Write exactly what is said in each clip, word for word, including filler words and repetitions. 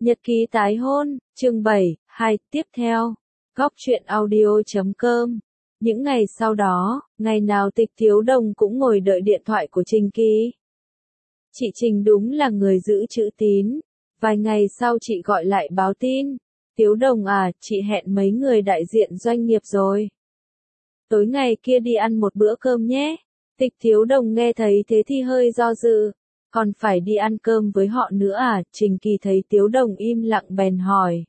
Nhật ký tái hôn, chương bảy, hai, tiếp theo. Góc truyện audio chấm com. Những ngày sau đó, ngày nào Tịch Thiếu Đồng cũng ngồi đợi điện thoại của Trình Kỳ. Chị Trình đúng là người giữ chữ tín. Vài ngày sau chị gọi lại báo tin. Thiếu Đồng à, chị hẹn mấy người đại diện doanh nghiệp rồi. Tối ngày kia đi ăn một bữa cơm nhé. Tịch Thiếu Đồng nghe thấy thế thì hơi do dự. Còn phải đi ăn cơm với họ nữa à? Trình Kỳ thấy Thiếu Đồng im lặng bèn hỏi.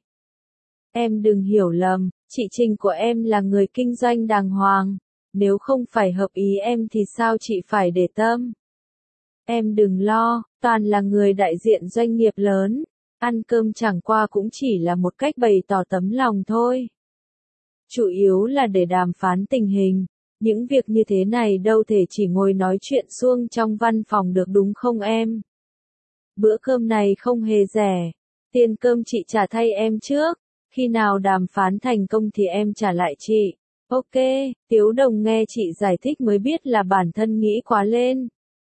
Em đừng hiểu lầm, chị Trình của em là người kinh doanh đàng hoàng. Nếu không phải hợp ý em thì sao chị phải để tâm? Em đừng lo, toàn là người đại diện doanh nghiệp lớn. Ăn cơm chẳng qua cũng chỉ là một cách bày tỏ tấm lòng thôi. Chủ yếu là để đàm phán tình hình. Những việc như thế này đâu thể chỉ ngồi nói chuyện suông trong văn phòng được đúng không em? Bữa cơm này không hề rẻ. Tiền cơm chị trả thay em trước. Khi nào đàm phán thành công thì em trả lại chị. Ok, Thiếu Đồng nghe chị giải thích mới biết là bản thân nghĩ quá lên.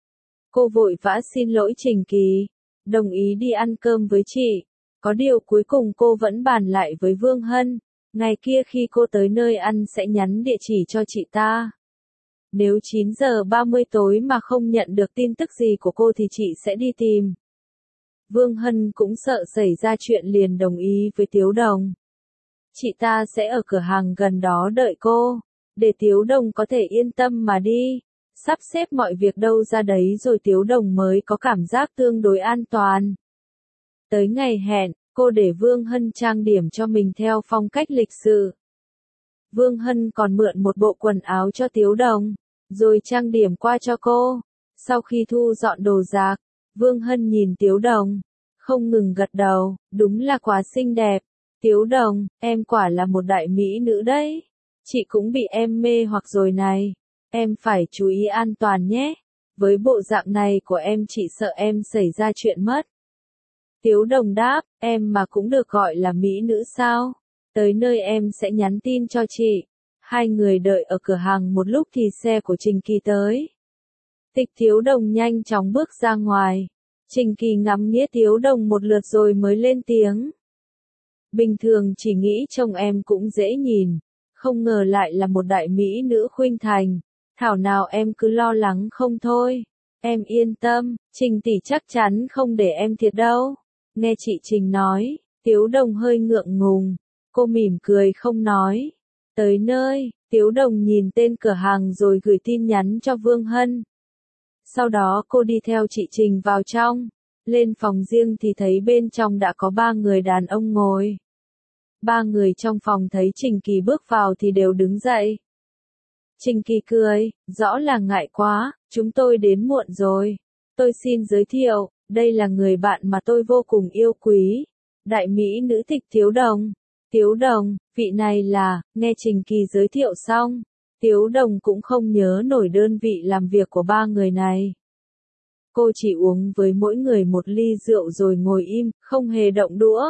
Cô vội vã xin lỗi Trình Kỳ. Đồng ý đi ăn cơm với chị. Có điều cuối cùng cô vẫn bàn lại với Vương Hân. Ngày kia khi cô tới nơi ăn sẽ nhắn địa chỉ cho chị ta. Nếu chín giờ ba mươi tối mà không nhận được tin tức gì của cô thì chị sẽ đi tìm. Vương Hân cũng sợ xảy ra chuyện liền đồng ý với Thiếu Đồng. Chị ta sẽ ở cửa hàng gần đó đợi cô, để Thiếu Đồng có thể yên tâm mà đi. Sắp xếp mọi việc đâu ra đấy rồi Thiếu Đồng mới có cảm giác tương đối an toàn. Tới ngày hẹn, cô để Vương Hân trang điểm cho mình theo phong cách lịch sự. Vương Hân còn mượn một bộ quần áo cho Thiếu Đồng, rồi trang điểm qua cho cô. Sau khi thu dọn đồ đạc, Vương Hân nhìn Thiếu Đồng, không ngừng gật đầu, đúng là quá xinh đẹp. Thiếu Đồng, em quả là một đại mỹ nữ đấy. Chị cũng bị em mê hoặc rồi này. Em phải chú ý an toàn nhé. Với bộ dạng này của em chị sợ em xảy ra chuyện mất. Thiếu Đồng đáp, em mà cũng được gọi là mỹ nữ sao? Tới nơi em sẽ nhắn tin cho chị. Hai người đợi ở cửa hàng một lúc thì xe của Trình Kỳ tới. Tịch Thiếu Đồng nhanh chóng bước ra ngoài. Trình Kỳ ngắm nghĩa Thiếu Đồng một lượt rồi mới lên tiếng. Bình thường chỉ nghĩ trông em cũng dễ nhìn. Không ngờ lại là một đại mỹ nữ khuynh thành. Thảo nào em cứ lo lắng không thôi. Em yên tâm, Trình tỷ chắc chắn không để em thiệt đâu. Nghe chị Trình nói, Thiếu Đồng hơi ngượng ngùng. Cô mỉm cười không nói. Tới nơi, Thiếu Đồng nhìn tên cửa hàng rồi gửi tin nhắn cho Vương Hân. Sau đó cô đi theo chị Trình vào trong. Lên phòng riêng thì thấy bên trong đã có ba người đàn ông ngồi. Ba người trong phòng thấy Trình Kỳ bước vào thì đều đứng dậy. Trình Kỳ cười, rõ là ngại quá, chúng tôi đến muộn rồi. Tôi xin giới thiệu, đây là người bạn mà tôi vô cùng yêu quý. Đại mỹ nữ Tịch Thiếu Đồng. Thiếu Đồng, vị này là, nghe Trình Kỳ giới thiệu xong. Thiếu Đồng cũng không nhớ nổi đơn vị làm việc của ba người này. Cô chỉ uống với mỗi người một ly rượu rồi ngồi im, không hề động đũa.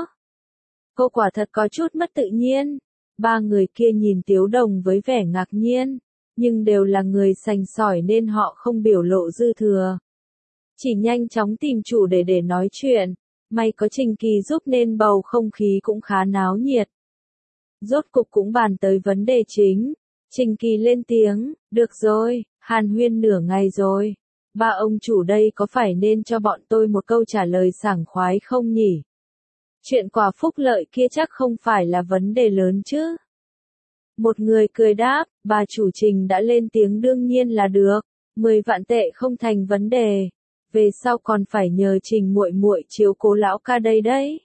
Cô quả thật có chút mất tự nhiên. Ba người kia nhìn Thiếu Đồng với vẻ ngạc nhiên, nhưng đều là người sành sỏi nên họ không biểu lộ dư thừa. Chỉ nhanh chóng tìm chủ đề để nói chuyện. May có Trình Kỳ giúp nên bầu không khí cũng khá náo nhiệt. Rốt cục cũng bàn tới vấn đề chính. Trình Kỳ lên tiếng, được rồi, hàn huyên nửa ngày rồi. Ba ông chủ đây có phải nên cho bọn tôi một câu trả lời sảng khoái không nhỉ? Chuyện quà phúc lợi kia chắc không phải là vấn đề lớn chứ? Một người cười đáp, bà chủ Trình đã lên tiếng đương nhiên là được. Mười vạn tệ không thành vấn đề. Về sau còn phải nhờ Trình muội muội chiếu cố lão ca đây đấy.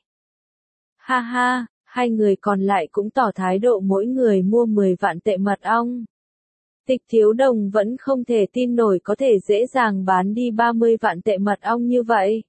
Ha ha, hai người còn lại cũng tỏ thái độ mỗi người mua mười vạn tệ mật ong. Tịch Thiếu Đồng vẫn không thể tin nổi có thể dễ dàng bán đi ba mươi vạn tệ mật ong như vậy.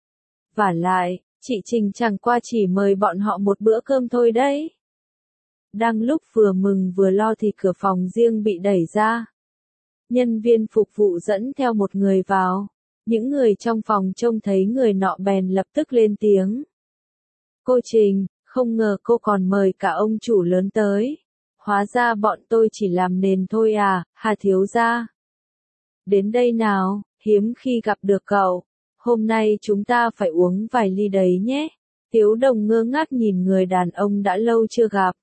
Vả lại, chị Trình chẳng qua chỉ mời bọn họ một bữa cơm thôi đấy. Đang lúc vừa mừng vừa lo thì cửa phòng riêng bị đẩy ra. Nhân viên phục vụ dẫn theo một người vào. Những người trong phòng trông thấy người nọ bèn lập tức lên tiếng. Cô Trình, không ngờ cô còn mời cả ông chủ lớn tới. Hóa ra bọn tôi chỉ làm nền thôi à, Hà thiếu gia. Đến đây nào, hiếm khi gặp được cậu. Hôm nay chúng ta phải uống vài ly đấy nhé. Tiếu Đồng ngơ ngác nhìn người đàn ông đã lâu chưa gặp.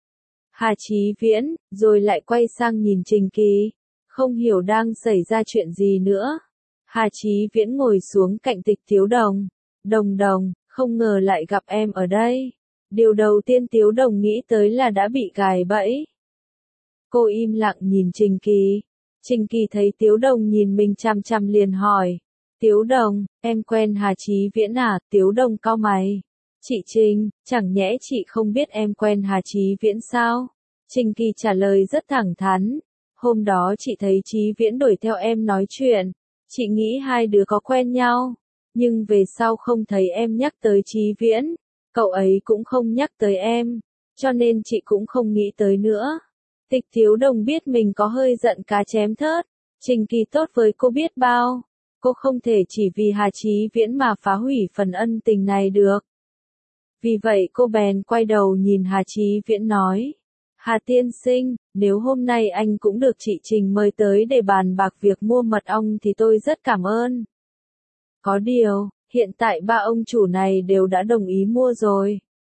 Hà Chí Viễn, rồi lại quay sang nhìn Trình Kỳ, không hiểu đang xảy ra chuyện gì nữa. Hà Chí Viễn ngồi xuống cạnh Tịch Tiếu Đồng. Đồng Đồng, không ngờ lại gặp em ở đây. Điều đầu tiên Tiếu Đồng nghĩ tới là đã bị gài bẫy. Cô im lặng nhìn Trình Kỳ. Trình Kỳ thấy Tiếu Đồng nhìn mình chằm chằm liền hỏi. Tiếu Đồng, em quen Hà Chí Viễn à? Tiếu Đồng cau mày. Chị Trình, chẳng nhẽ chị không biết em quen Hà Chí Viễn sao? Trình Kỳ trả lời rất thẳng thắn. Hôm đó chị thấy Chí Viễn đuổi theo em nói chuyện. Chị nghĩ hai đứa có quen nhau. Nhưng về sau không thấy em nhắc tới Chí Viễn. Cậu ấy cũng không nhắc tới em. Cho nên chị cũng không nghĩ tới nữa. Tịch Tiếu Đồng biết mình có hơi giận cá chém thớt. Trình Kỳ tốt với cô biết bao. Cô không thể chỉ vì Hà Chí Viễn mà phá hủy phần ân tình này được. Vì vậy cô bèn quay đầu nhìn Hà Chí Viễn nói. Hà tiên sinh, nếu hôm nay anh cũng được chị Trình mời tới để bàn bạc việc mua mật ong thì tôi rất cảm ơn. Có điều, hiện tại ba ông chủ này đều đã đồng ý mua rồi.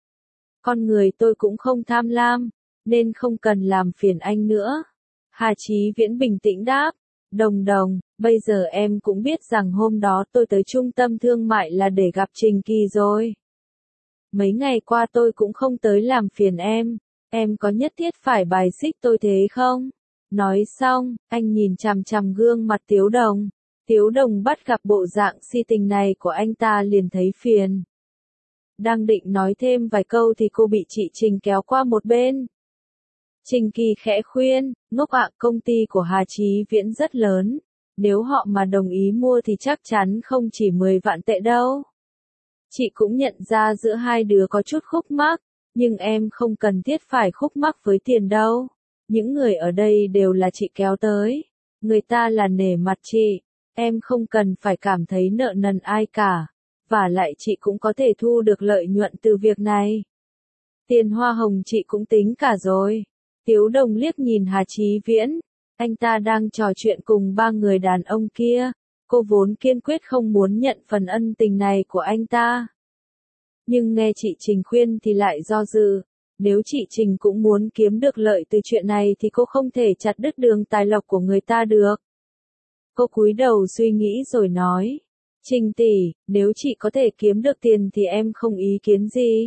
Con người tôi cũng không tham lam, nên không cần làm phiền anh nữa. Hà Chí Viễn bình tĩnh đáp. Đồng Đồng, bây giờ em cũng biết rằng hôm đó tôi tới trung tâm thương mại là để gặp Trình Kỳ rồi. Mấy ngày qua tôi cũng không tới làm phiền em. Em có nhất thiết phải bài xích tôi thế không? Nói xong, anh nhìn chằm chằm gương mặt Tiếu Đồng. Tiếu Đồng bắt gặp bộ dạng si tình này của anh ta liền thấy phiền. Đang định nói thêm vài câu thì cô bị chị Trình kéo qua một bên. Trình Kỳ khẽ khuyên, ngốc ạ, công ty của Hà Chí Viễn rất lớn. Nếu họ mà đồng ý mua thì chắc chắn không chỉ mười vạn tệ đâu. Chị cũng nhận ra giữa hai đứa có chút khúc mắc, nhưng em không cần thiết phải khúc mắc với tiền đâu. Những người ở đây đều là chị kéo tới. Người ta là nể mặt chị. Em không cần phải cảm thấy nợ nần ai cả. Và lại chị cũng có thể thu được lợi nhuận từ việc này. Tiền hoa hồng chị cũng tính cả rồi. Tiếu Đồng liếc nhìn Hà Chí Viễn. Anh ta đang trò chuyện cùng ba người đàn ông kia. Cô vốn kiên quyết không muốn nhận phần ân tình này của anh ta. Nhưng nghe chị Trình khuyên thì lại do dự. Nếu chị Trình cũng muốn kiếm được lợi từ chuyện này thì cô không thể chặt đứt đường tài lộc của người ta được. Cô cúi đầu suy nghĩ rồi nói. Trình tỷ, nếu chị có thể kiếm được tiền thì em không ý kiến gì.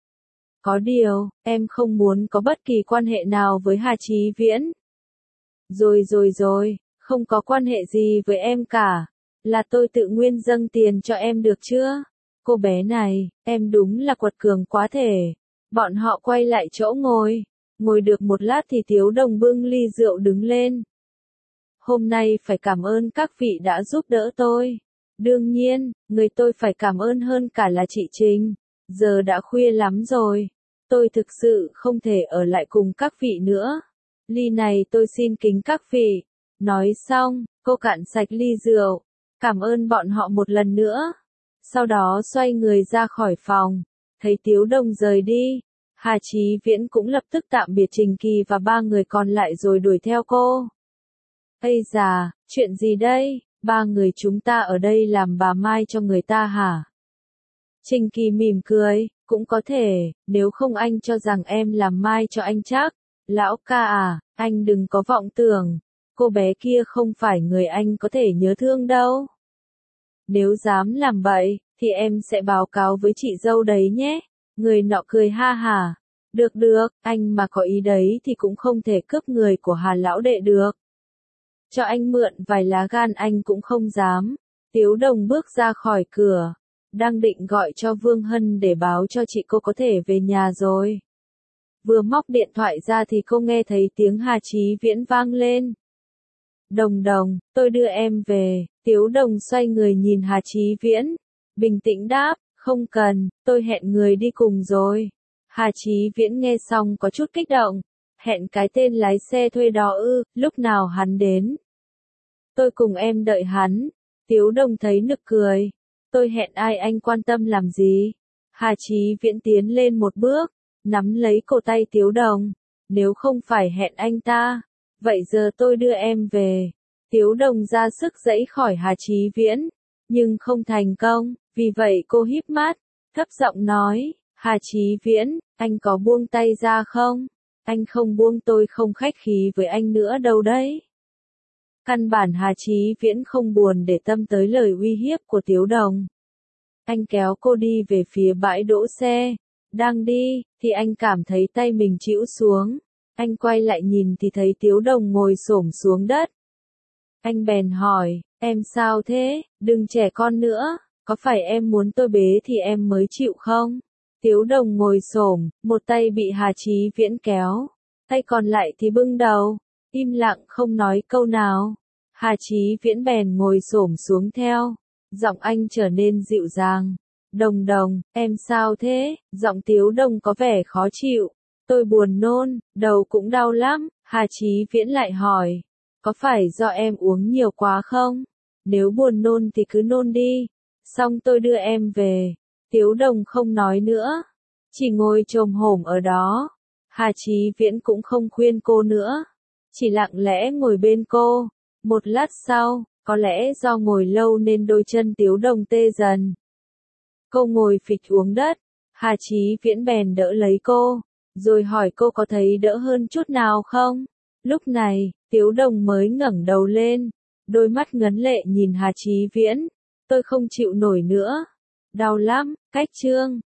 Có điều, em không muốn có bất kỳ quan hệ nào với Hà Chí Viễn. Rồi rồi rồi, không có quan hệ gì với em cả. Là tôi tự nguyện dâng tiền cho em được chưa? Cô bé này, em đúng là quật cường quá thể. Bọn họ quay lại chỗ ngồi. Ngồi được một lát thì Tiếu Đồng bưng ly rượu đứng lên. Hôm nay phải cảm ơn các vị đã giúp đỡ tôi. Đương nhiên, người tôi phải cảm ơn hơn cả là chị Trình. Giờ đã khuya lắm rồi. Tôi thực sự không thể ở lại cùng các vị nữa. Ly này tôi xin kính các vị. Nói xong, cô cạn sạch ly rượu. Cảm ơn bọn họ một lần nữa. Sau đó xoay người ra khỏi phòng. Thấy Tiếu Đồng rời đi. Hà Chí Viễn cũng lập tức tạm biệt Trình Kỳ và ba người còn lại rồi đuổi theo cô. Ây già, chuyện gì đây? Ba người chúng ta ở đây làm bà Mai cho người ta hả? Trình Kỳ mỉm cười, cũng có thể, nếu không anh cho rằng em làm Mai cho anh chắc. Lão ca à, anh đừng có vọng tưởng. Cô bé kia không phải người anh có thể nhớ thương đâu. Nếu dám làm bậy, thì em sẽ báo cáo với chị dâu đấy nhé. Người nọ cười ha hả. Được được, anh mà có ý đấy thì cũng không thể cướp người của Hà lão đệ được. Cho anh mượn vài lá gan anh cũng không dám. Tiếu Đồng bước ra khỏi cửa. Đang định gọi cho Vương Hân để báo cho chị cô có thể về nhà rồi. Vừa móc điện thoại ra thì cô nghe thấy tiếng Hà Chí Viễn vang lên. Đồng Đồng, tôi đưa em về. Tiếu Đồng xoay người nhìn Hà Chí Viễn. Bình tĩnh đáp, không cần, tôi hẹn người đi cùng rồi. Hà Chí Viễn nghe xong có chút kích động. Hẹn cái tên lái xe thuê đó ư, lúc nào hắn đến? Tôi cùng em đợi hắn. Tiếu Đồng thấy nực cười. Tôi hẹn ai anh quan tâm làm gì? Hà Chí Viễn tiến lên một bước, nắm lấy cổ tay Tiếu Đồng. Nếu không phải hẹn anh ta, vậy giờ tôi đưa em về. Tiếu Đồng ra sức giãy khỏi Hà Chí Viễn, nhưng không thành công, vì vậy cô híp mắt, thấp giọng nói, Hà Chí Viễn, anh có buông tay ra không? Anh không buông tôi không khách khí với anh nữa đâu đấy. Căn bản Hà Chí Viễn không buồn để tâm tới lời uy hiếp của Tiếu Đồng. Anh kéo cô đi về phía bãi đỗ xe. Đang đi, thì anh cảm thấy tay mình chĩu xuống. Anh quay lại nhìn thì thấy Tiếu Đồng ngồi xổm xuống đất. Anh bèn hỏi, em sao thế, đừng trẻ con nữa, có phải em muốn tôi bế thì em mới chịu không? Tiếu Đồng ngồi xổm, một tay bị Hà Chí Viễn kéo, tay còn lại thì bưng đầu, im lặng không nói câu nào. Hà Chí Viễn bèn ngồi xổm xuống theo, giọng anh trở nên dịu dàng. Đồng Đồng, em sao thế? Giọng Tiếu Đồng có vẻ khó chịu. Tôi buồn nôn, đầu cũng đau lắm. Hà Chí Viễn lại hỏi, có phải do em uống nhiều quá không? Nếu buồn nôn thì cứ nôn đi, xong tôi đưa em về. Tiếu Đồng không nói nữa, chỉ ngồi chồm hổm ở đó. Hà Chí Viễn cũng không khuyên cô nữa, chỉ lặng lẽ ngồi bên cô. Một lát sau, có lẽ do ngồi lâu nên đôi chân Tiếu Đồng tê dần. Cô ngồi phịch xuống đất, Hà Chí Viễn bèn đỡ lấy cô, rồi hỏi cô có thấy đỡ hơn chút nào không? Lúc này, Tiếu Đồng mới ngẩng đầu lên, đôi mắt ngấn lệ nhìn Hà Chí Viễn. Tôi không chịu nổi nữa. Đau lắm, cách trương.